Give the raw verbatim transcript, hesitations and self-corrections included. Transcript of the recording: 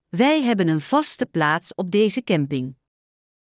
Wij hebben een vaste plaats op deze camping.